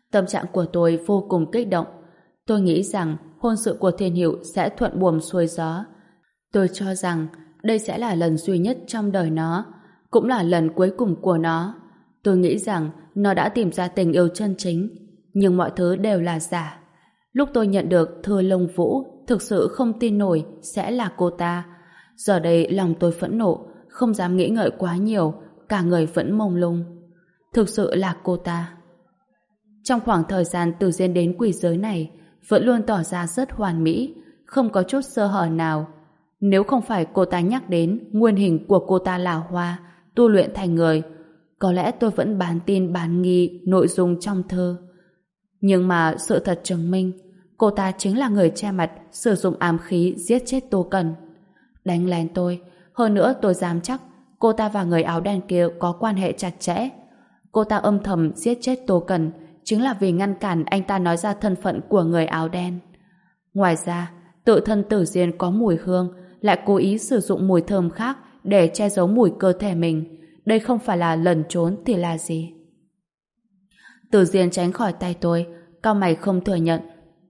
Tâm trạng của tôi vô cùng kích động. Tôi nghĩ rằng hôn sự của Thiên Hiệu sẽ thuận buồm xuôi gió. Tôi cho rằng đây sẽ là lần duy nhất trong đời nó, cũng là lần cuối cùng của nó. Tôi nghĩ rằng nó đã tìm ra tình yêu chân chính, nhưng mọi thứ đều là giả. Lúc tôi nhận được thư Lông Vũ, thực sự không tin nổi sẽ là cô ta. Giờ đây lòng tôi phẫn nộ, không dám nghĩ ngợi quá nhiều, cả người vẫn mông lung. Thực sự là cô ta. Trong khoảng thời gian Từ Diên đến quỷ giới này, vẫn luôn tỏ ra rất hoàn mỹ, không có chút sơ hở nào. Nếu không phải cô ta nhắc đến nguyên hình của cô ta là hoa, tu luyện thành người, có lẽ tôi vẫn bán tin bán nghi nội dung trong thơ. Nhưng mà sự thật chứng minh, cô ta chính là người che mặt sử dụng ám khí giết chết Tô Cần. Đánh lén tôi, hơn nữa tôi dám chắc cô ta và người áo đen kia có quan hệ chặt chẽ. Cô ta âm thầm giết chết Tô Cần chính là vì ngăn cản anh ta nói ra thân phận của người áo đen. Ngoài ra, tự thân Tử Diên có mùi hương, lại cố ý sử dụng mùi thơm khác để che giấu mùi cơ thể mình. Đây không phải là lẩn trốn thì là gì? Tử Diên tránh khỏi tay tôi, cau mày không thừa nhận.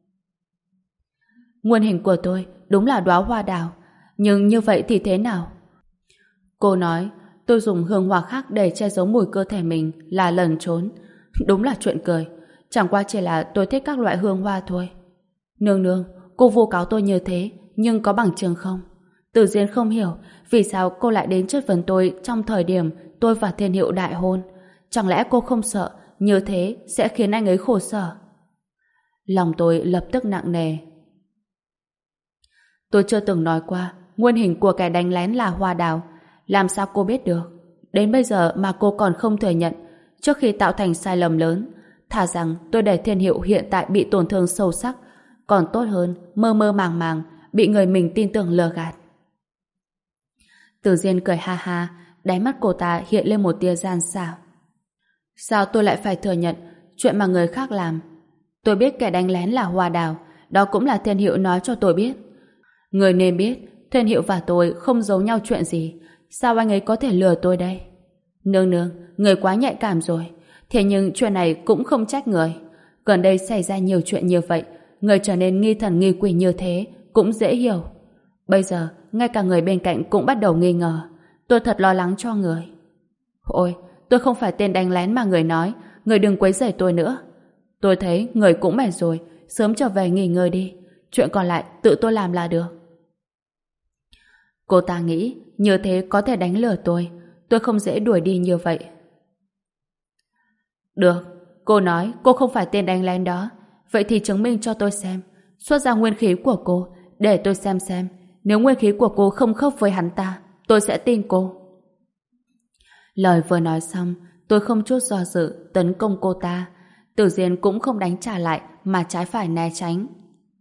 Nguyên hình của tôi đúng là đóa hoa đào, nhưng như vậy thì thế nào? Cô nói tôi dùng hương hoa khác để che giấu mùi cơ thể mình là lẩn trốn. Đúng là chuyện cười. Chẳng qua chỉ là tôi thích các loại hương hoa thôi. Nương nương, cô vu cáo tôi như thế, nhưng có bằng chứng không? Tử Diên không hiểu vì sao cô lại đến chất vấn tôi trong thời điểm tôi và Thiên Hiệu đại hôn. Chẳng lẽ cô không sợ như thế sẽ khiến anh ấy khổ sở? Lòng tôi lập tức nặng nề. Tôi chưa từng nói qua nguyên hình của kẻ đánh lén là hoa đào. Làm sao cô biết được? Đến bây giờ mà cô còn không thừa nhận. Trước khi tạo thành sai lầm lớn, thà rằng tôi để Thiên Hiệu hiện tại bị tổn thương sâu sắc, còn tốt hơn mơ mơ màng màng bị người mình tin tưởng lừa gạt. Tử Diên cười ha ha, đáy mắt cô ta hiện lên một tia gian xảo. Sao tôi lại phải thừa nhận chuyện mà người khác làm? Tôi biết kẻ đánh lén là hoa đào, đó cũng là Thiên Hiệu nói cho tôi biết. Người nên biết Thiên Hiệu và tôi không giấu nhau chuyện gì. Sao anh ấy có thể lừa tôi đây? Nương nương, người quá nhạy cảm rồi. Thế nhưng chuyện này cũng không trách người. Gần đây xảy ra nhiều chuyện như vậy, người trở nên nghi thần nghi quỷ như thế cũng dễ hiểu. Bây giờ ngay cả người bên cạnh cũng bắt đầu nghi ngờ. Tôi thật lo lắng cho người. Ôi, tôi không phải tên đánh lén mà người nói. Người đừng quấy rầy tôi nữa. Tôi thấy người cũng mệt rồi, sớm trở về nghỉ ngơi đi. Chuyện còn lại tự tôi làm là được. Cô ta nghĩ như thế có thể đánh lừa tôi. Tôi không dễ đuổi đi như vậy. Được, cô nói cô không phải tên đánh lén đó. Vậy thì chứng minh cho tôi xem. Xuất ra nguyên khí của cô để tôi xem xem. Nếu nguyên khí của cô không khớp với hắn ta, tôi sẽ tin cô. Lời vừa nói xong, tôi không chút do dự tấn công cô ta. Tử Diên cũng không đánh trả lại mà trái phải né tránh.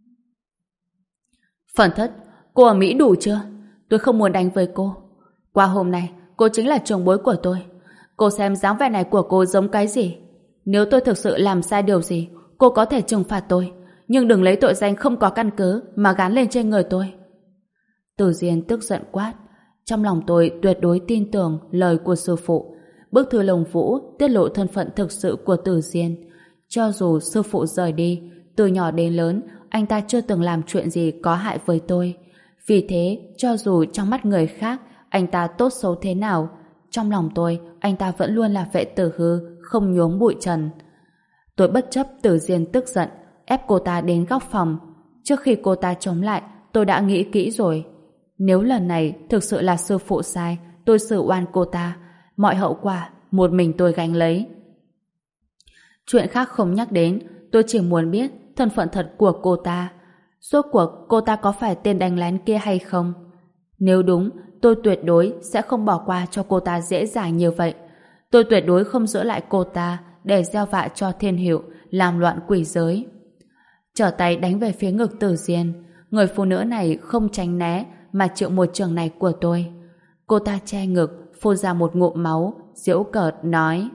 Phần thất, cô ở Mỹ đủ chưa? Tôi không muốn đánh với cô. Qua hôm nay, cô chính là trưởng bối của tôi. Cô xem dáng vẻ này của cô giống cái gì? Nếu tôi thực sự làm sai điều gì, cô có thể trừng phạt tôi. Nhưng đừng lấy tội danh không có căn cứ mà gán lên trên người tôi. Tử Diên tức giận quát. Trong lòng tôi tuyệt đối tin tưởng lời của sư phụ. Bức thư Lông Vũ tiết lộ thân phận thực sự của Tử Diên. Cho dù sư phụ rời đi, từ nhỏ đến lớn, anh ta chưa từng làm chuyện gì có hại với tôi. Vì thế, cho dù trong mắt người khác, anh ta tốt xấu thế nào, trong lòng tôi, anh ta vẫn luôn là vệ tử hư, không nhuốm bụi trần. Tôi bất chấp Tử Diên tức giận, ép cô ta đến góc phòng. Trước khi cô ta chống lại, tôi đã nghĩ kỹ rồi. Nếu lần này thực sự là sư phụ sai, tôi xử oan cô ta. Mọi hậu quả, một mình tôi gánh lấy. Chuyện khác không nhắc đến, tôi chỉ muốn biết thân phận thật của cô ta. Rốt cuộc cô ta có phải tên đánh lén kia hay không? Nếu đúng, tôi tuyệt đối sẽ không bỏ qua cho cô ta dễ dàng như vậy. Tôi tuyệt đối không giữ lại cô ta để gieo vạ cho Thiên Hiệu, làm loạn quỷ giới. Trở tay đánh về phía ngực Tử Diên. Người phụ nữ này không tránh né mà chịu một trường này của tôi. Cô ta che ngực, phun ra một ngụm máu, giễu cợt nói: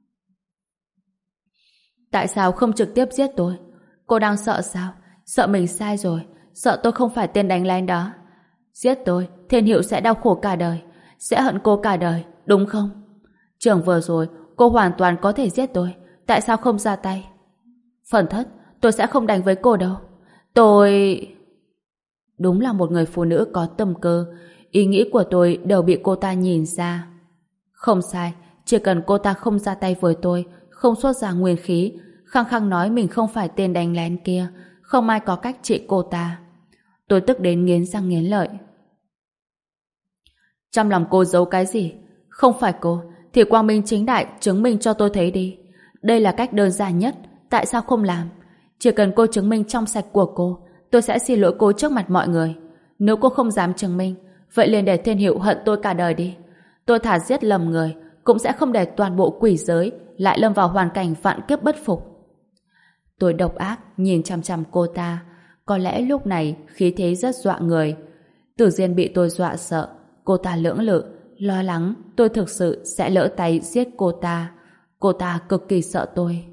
Tại sao không trực tiếp giết tôi? Cô đang sợ sao? Sợ mình sai rồi, sợ tôi không phải tên đánh lén đó. Giết tôi, Thiên Hiệu sẽ đau khổ cả đời, sẽ hận cô cả đời, đúng không? Trường vừa rồi, cô hoàn toàn có thể giết tôi, tại sao không ra tay? Phần thất, tôi sẽ không đánh với cô đâu. Tôi... Đúng là một người phụ nữ có tâm cơ. Ý nghĩ của tôi đều bị cô ta nhìn ra. Không sai, chỉ cần cô ta không ra tay với tôi, không xuất ra nguyên khí, khăng khăng nói mình không phải tên đánh lén kia, không ai có cách trị cô ta. Tôi tức đến nghiến răng nghiến lợi. Trong lòng cô giấu cái gì? Không phải cô, thì quang minh chính đại chứng minh cho tôi thấy đi. Đây là cách đơn giản nhất, tại sao không làm? Chỉ cần cô chứng minh trong sạch của cô, tôi sẽ xin lỗi cô trước mặt mọi người. Nếu cô không dám chứng minh, vậy liền để Thiên Hiệu hận tôi cả đời đi. Tôi thà giết lầm người, cũng sẽ không để toàn bộ quỷ giới lại lâm vào hoàn cảnh vạn kiếp bất phục. Tôi độc ác nhìn chằm chằm cô ta. Có lẽ lúc này khí thế rất dọa người. Tử Diên bị tôi dọa sợ. Cô ta lưỡng lự, lo lắng tôi thực sự sẽ lỡ tay giết cô ta. Cô ta cực kỳ sợ tôi.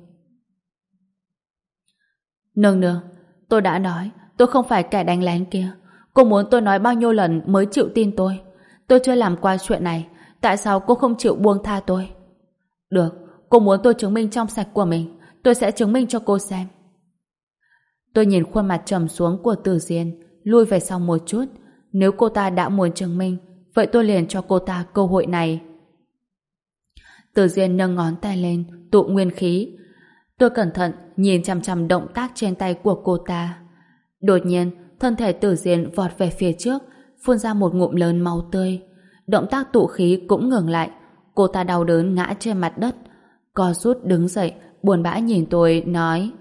Nương nương, tôi đã nói tôi không phải kẻ đánh lén kia. Cô muốn tôi nói bao nhiêu lần mới chịu tin tôi? Tôi chưa làm qua chuyện này, tại sao cô không chịu buông tha tôi? Được, cô muốn tôi chứng minh trong sạch của mình, tôi sẽ chứng minh cho cô xem. Tôi nhìn khuôn mặt trầm xuống của Tử Diên, lui về sau một chút. Nếu cô ta đã muốn chứng minh, vậy tôi liền cho cô ta cơ hội này. Tử Diên nâng ngón tay lên, tụ nguyên khí. Tôi cẩn thận nhìn chằm chằm động tác trên tay của cô ta. Đột nhiên, thân thể Tử Diên vọt về phía trước, phun ra một ngụm lớn máu tươi. Động tác tụ khí cũng ngừng lại. Cô ta đau đớn ngã trên mặt đất, co rút đứng dậy, buồn bã nhìn tôi, nói: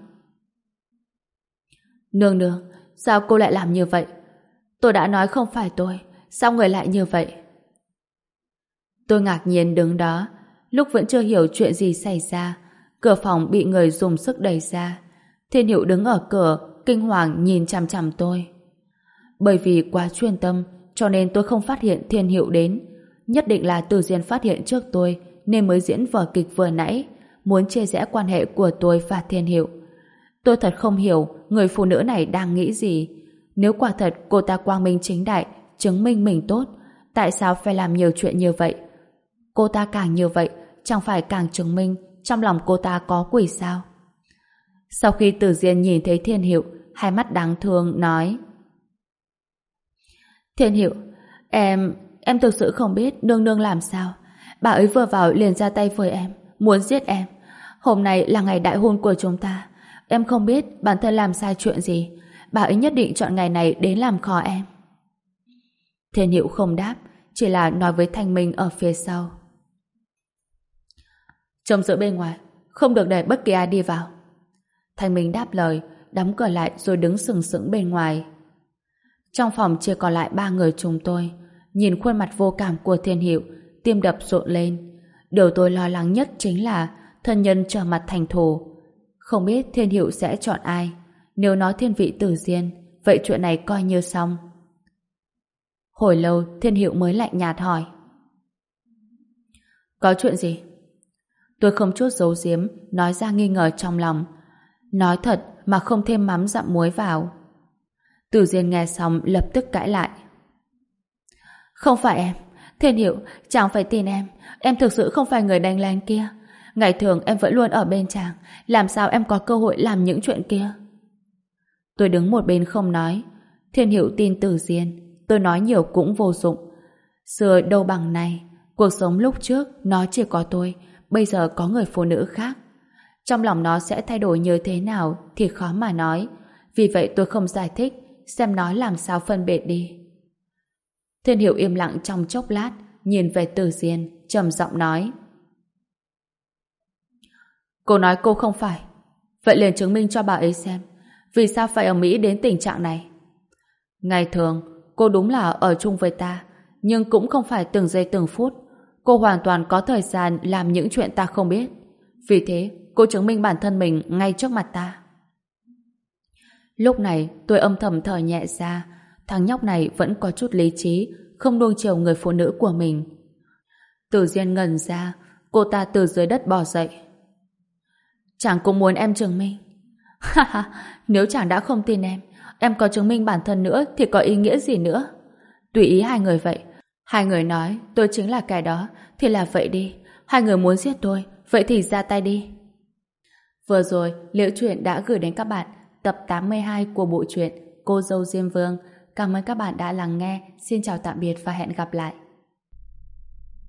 Nương nương, sao cô lại làm như vậy? Tôi đã nói không phải tôi, sao người lại như vậy? Tôi ngạc nhiên đứng đó, lúc vẫn chưa hiểu chuyện gì xảy ra. Cửa phòng bị người dùng sức đẩy ra. Thiên Hiệu đứng ở cửa, kinh hoàng nhìn chằm chằm tôi. Bởi vì quá chuyên tâm, cho nên tôi không phát hiện Thiên Hiệu đến. Nhất định là Tử Diên phát hiện trước tôi, nên mới diễn vở kịch vừa nãy, muốn chia rẽ quan hệ của tôi và Thiên Hiệu. Tôi thật không hiểu người phụ nữ này đang nghĩ gì. Nếu quả thật cô ta quang minh chính đại, chứng minh mình tốt, tại sao phải làm nhiều chuyện như vậy? Cô ta càng như vậy, chẳng phải càng chứng minh trong lòng cô ta có quỷ sao? Sau khi Tử Diên nhìn thấy Thiên Hiệu, hai mắt đáng thương nói: Thiên Hiệu, em, em thực sự không biết nương nương làm sao. Bà ấy vừa vào liền ra tay với em, muốn giết em. Hôm nay là ngày đại hôn của chúng ta. Em không biết bản thân làm sai chuyện gì. Bà ấy nhất định chọn ngày này đến làm khó em. Thiên Hiệu không đáp, chỉ là nói với Thanh Minh ở phía sau: Trông giữ bên ngoài, không được để bất kỳ ai đi vào. Thanh Minh đáp lời, đóng cửa lại rồi đứng sừng sững bên ngoài. Trong phòng chỉ còn lại ba người chúng tôi. Nhìn khuôn mặt vô cảm của Thiên Hiệu, tim đập rộn lên. Điều tôi lo lắng nhất chính là thân nhân trở mặt thành thù. Không biết Thiên Hiệu sẽ chọn ai. Nếu nói thiên vị Tử Diên, vậy chuyện này coi như xong. Hồi lâu Thiên Hiệu mới lạnh nhạt hỏi: Có chuyện gì? Tôi không chút giấu giếm nói ra nghi ngờ trong lòng. Nói thật mà không thêm mắm dặm muối vào. Tử Diên nghe xong lập tức cãi lại: Không phải em, Thiên Hiệu, chàng phải tin em. Em thực sự không phải người đánh lén kia. Ngày thường em vẫn luôn ở bên chàng, làm sao em có cơ hội làm những chuyện kia? Tôi đứng một bên không nói. Thiên Hiệu tin Tử Diên, tôi nói nhiều cũng vô dụng. Xưa đâu bằng nay, cuộc sống lúc trước nó chỉ có tôi, bây giờ có người phụ nữ khác. Trong lòng nó sẽ thay đổi như thế nào thì khó mà nói. Vì vậy tôi không giải thích, xem nó làm sao phân biệt đi. Thiên Hiệu im lặng trong chốc lát, nhìn về Tử Diên, trầm giọng nói: Cô nói cô không phải, vậy liền chứng minh cho bà ấy xem vì sao phải ở Mỹ đến tình trạng này. Ngày thường cô đúng là ở chung với ta, nhưng cũng không phải từng giây từng phút. Cô hoàn toàn có thời gian làm những chuyện ta không biết. Vì thế cô chứng minh bản thân mình ngay trước mặt ta. Lúc này tôi âm thầm thở nhẹ ra. Thằng nhóc này vẫn có chút lý trí, không nuông chiều người phụ nữ của mình. Tử Diên ngẩn ra, cô ta từ dưới đất bò dậy. Chàng cũng muốn em chứng minh. Ha ha, nếu chàng đã không tin em, em có chứng minh bản thân nữa thì có ý nghĩa gì nữa? Tùy ý hai người vậy. Hai người nói tôi chính là kẻ đó thì là vậy đi. Hai người muốn giết tôi, vậy thì ra tay đi. Vừa rồi, Liễu Chuyện đã gửi đến các bạn tập tám mươi hai của bộ truyện Cô dâu Diêm Vương. Cảm ơn các bạn đã lắng nghe. Xin chào tạm biệt và hẹn gặp lại.